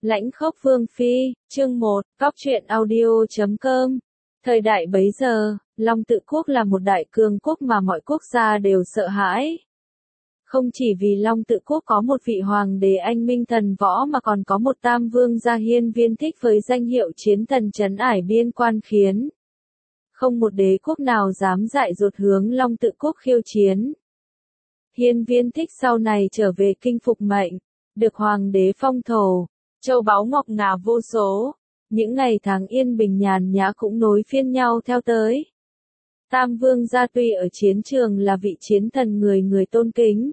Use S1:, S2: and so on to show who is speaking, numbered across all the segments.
S1: Lãnh khốc vương phi, chương 1, Cóc truyện audio.com. Thời đại bấy giờ, Long Tự Quốc là một đại cường quốc mà mọi quốc gia đều sợ hãi. Không chỉ vì Long Tự Quốc có một vị hoàng đế anh minh thần võ mà còn có một tam vương gia Hiên Viên Thích với danh hiệu chiến thần trấn ải biên quan khiến không một đế quốc nào dám dại dột hướng Long Tự Quốc khiêu chiến. Hiên Viên Thích sau này trở về kinh phục mệnh, được hoàng đế phong thổ, châu báu ngọc ngà vô số, những ngày tháng yên bình nhàn nhã cũng nối phiên nhau theo tới. Tam vương gia tuy ở chiến trường là vị chiến thần người người tôn kính,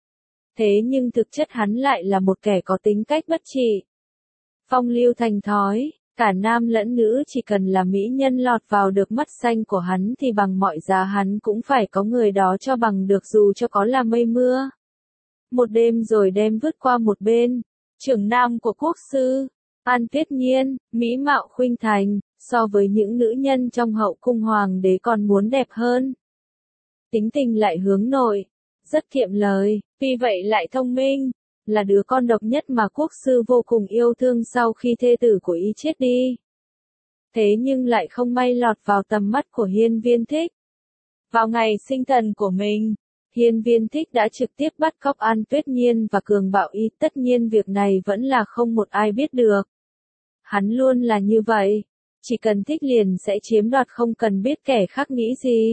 S1: thế nhưng thực chất hắn lại là một kẻ có tính cách bất trị, phong lưu thành thói, cả nam lẫn nữ chỉ cần là mỹ nhân lọt vào được mắt xanh của hắn thì bằng mọi giá hắn cũng phải có người đó cho bằng được dù cho có là mây mưa. Một đêm rồi đem vứt qua một bên, trưởng nam của quốc sư, An Tuyết Nhiên, mỹ mạo khuynh thành, so với những nữ nhân trong hậu cung hoàng đế còn muốn đẹp hơn. Tính tình lại hướng nội, rất kiệm lời, vì vậy lại thông minh, là đứa con độc nhất mà quốc sư vô cùng yêu thương sau khi thê tử của y chết đi. Thế nhưng lại không may lọt vào tầm mắt của Hiên Viên Thích. Vào ngày sinh thần của mình, Hiên Viên Thích đã trực tiếp bắt cóc An Tuyết Nhiên và cường bạo y, tất nhiên việc này vẫn là không một ai biết được. Hắn luôn là như vậy, chỉ cần thích liền sẽ chiếm đoạt không cần biết kẻ khác nghĩ gì.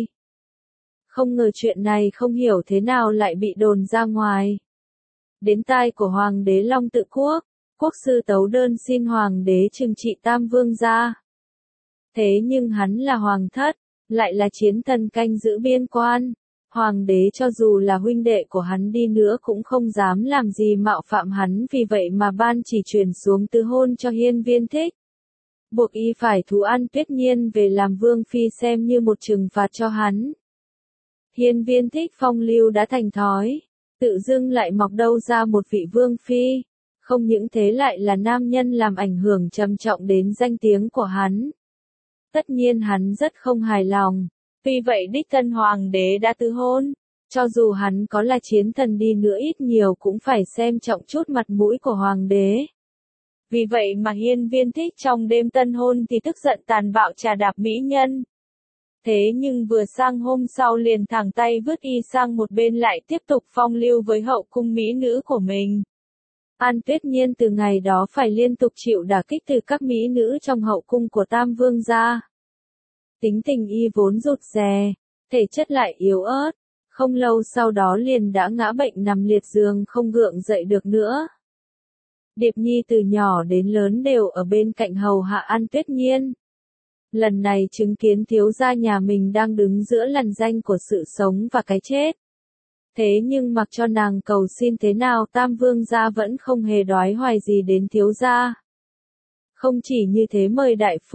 S1: Không ngờ chuyện này không hiểu thế nào lại bị đồn ra ngoài. Đến tai của Hoàng đế Long Tự Quốc, quốc sư tấu đơn xin Hoàng đế trừng trị Tam Vương gia. Thế nhưng hắn là Hoàng thất, lại là chiến thần canh giữ biên quan. Hoàng đế cho dù là huynh đệ của hắn đi nữa cũng không dám làm gì mạo phạm hắn, vì vậy mà ban chỉ truyền xuống tứ hôn cho Hiên Viên Thích. Buộc y phải thú An Tuyết Nhiên về làm vương phi xem như một trừng phạt cho hắn. Hiên Viên Thích phong lưu đã thành thói, tự dưng lại mọc đâu ra một vị vương phi. Không những thế lại là nam nhân làm ảnh hưởng trầm trọng đến danh tiếng của hắn. Tất nhiên hắn rất không hài lòng. Vì vậy đích thân hoàng đế đã từ hôn, cho dù hắn có là chiến thần đi nữa ít nhiều cũng phải xem trọng chút mặt mũi của hoàng đế. Vì vậy mà Hiên Viên Thích trong đêm tân hôn thì tức giận tàn bạo trà đạp mỹ nhân. Thế nhưng vừa sang hôm sau liền thẳng tay vứt y sang một bên lại tiếp tục phong lưu với hậu cung mỹ nữ của mình. An Tuyết Nhiên từ ngày đó phải liên tục chịu đả kích từ các mỹ nữ trong hậu cung của Tam Vương gia. Tính tình y vốn rụt rè, thể chất lại yếu ớt, không lâu sau đó liền đã ngã bệnh nằm liệt giường không gượng dậy được nữa. Điệp Nhi từ nhỏ đến lớn đều ở bên cạnh hầu hạ An Tuyết Nhiên. Lần này chứng kiến thiếu gia nhà mình đang đứng giữa lằn ranh của sự sống và cái chết. Thế nhưng mặc cho nàng cầu xin thế nào Tam Vương gia vẫn không hề đoái hoài gì đến thiếu gia. Không chỉ như thế mời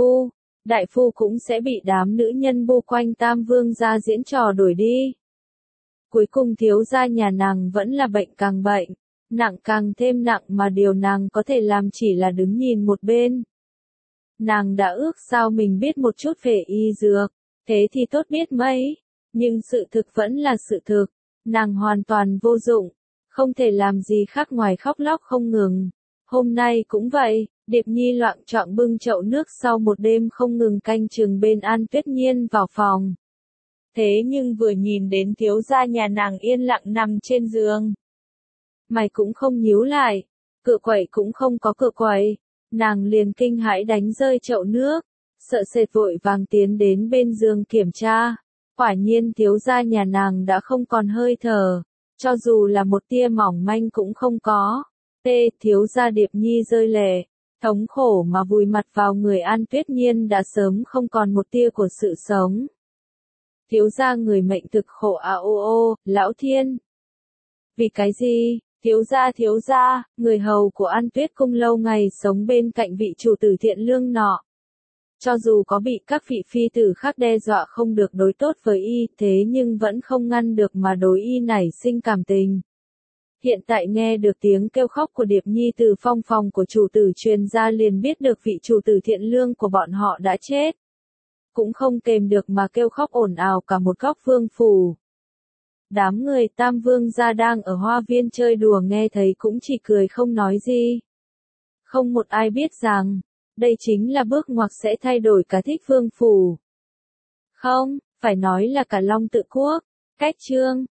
S1: đại phu cũng sẽ bị đám nữ nhân bu quanh Tam Vương gia diễn trò đuổi đi. Cuối cùng thiếu gia nhà nàng vẫn là bệnh càng bệnh, nặng càng thêm nặng mà điều nàng có thể làm chỉ là đứng nhìn một bên. Nàng đã ước sao mình biết một chút về y dược, thế thì tốt biết mấy, nhưng sự thực vẫn là sự thực, nàng hoàn toàn vô dụng, không thể làm gì khác ngoài khóc lóc không ngừng. Hôm nay cũng vậy, Điệp Nhi loạng choạng bưng chậu nước sau một đêm không ngừng canh chừng bên An Tuyết Nhiên vào phòng. Thế nhưng vừa nhìn đến thiếu gia nhà nàng yên lặng nằm trên giường, mày cũng không nhíu lại, cựa quậy cũng không có cựa quậy, nàng liền kinh hãi đánh rơi chậu nước, sợ sệt vội vàng tiến đến bên giường kiểm tra. Quả nhiên thiếu gia nhà nàng đã không còn hơi thở, cho dù là một tia mỏng manh cũng không có. Thiếu gia Điệp Nhi rơi lệ, thống khổ mà vùi mặt vào người An Tuyết Nhiên đã sớm không còn một tia của sự sống. Thiếu gia người mệnh thực khổ lão thiên. Vì cái gì? Thiếu gia, người hầu của An Tuyết cung lâu ngày sống bên cạnh vị chủ tử thiện lương nọ. Cho dù có bị các vị phi tử khác đe dọa không được đối tốt với y, thế nhưng vẫn không ngăn được mà đối y nảy sinh cảm tình. Hiện tại nghe được tiếng kêu khóc của Điệp Nhi từ phong phòng của chủ tử truyền ra liền biết được vị chủ tử thiện lương của bọn họ đã chết. Cũng không kềm được mà kêu khóc ồn ào cả một góc vương phủ. Đám người Tam Vương gia đang ở hoa viên chơi đùa nghe thấy cũng chỉ cười không nói gì. Không một ai biết rằng, đây chính là bước ngoặt sẽ thay đổi cả Thích Vương Phủ. Không, phải nói là cả Long Tự Quốc. Cách chương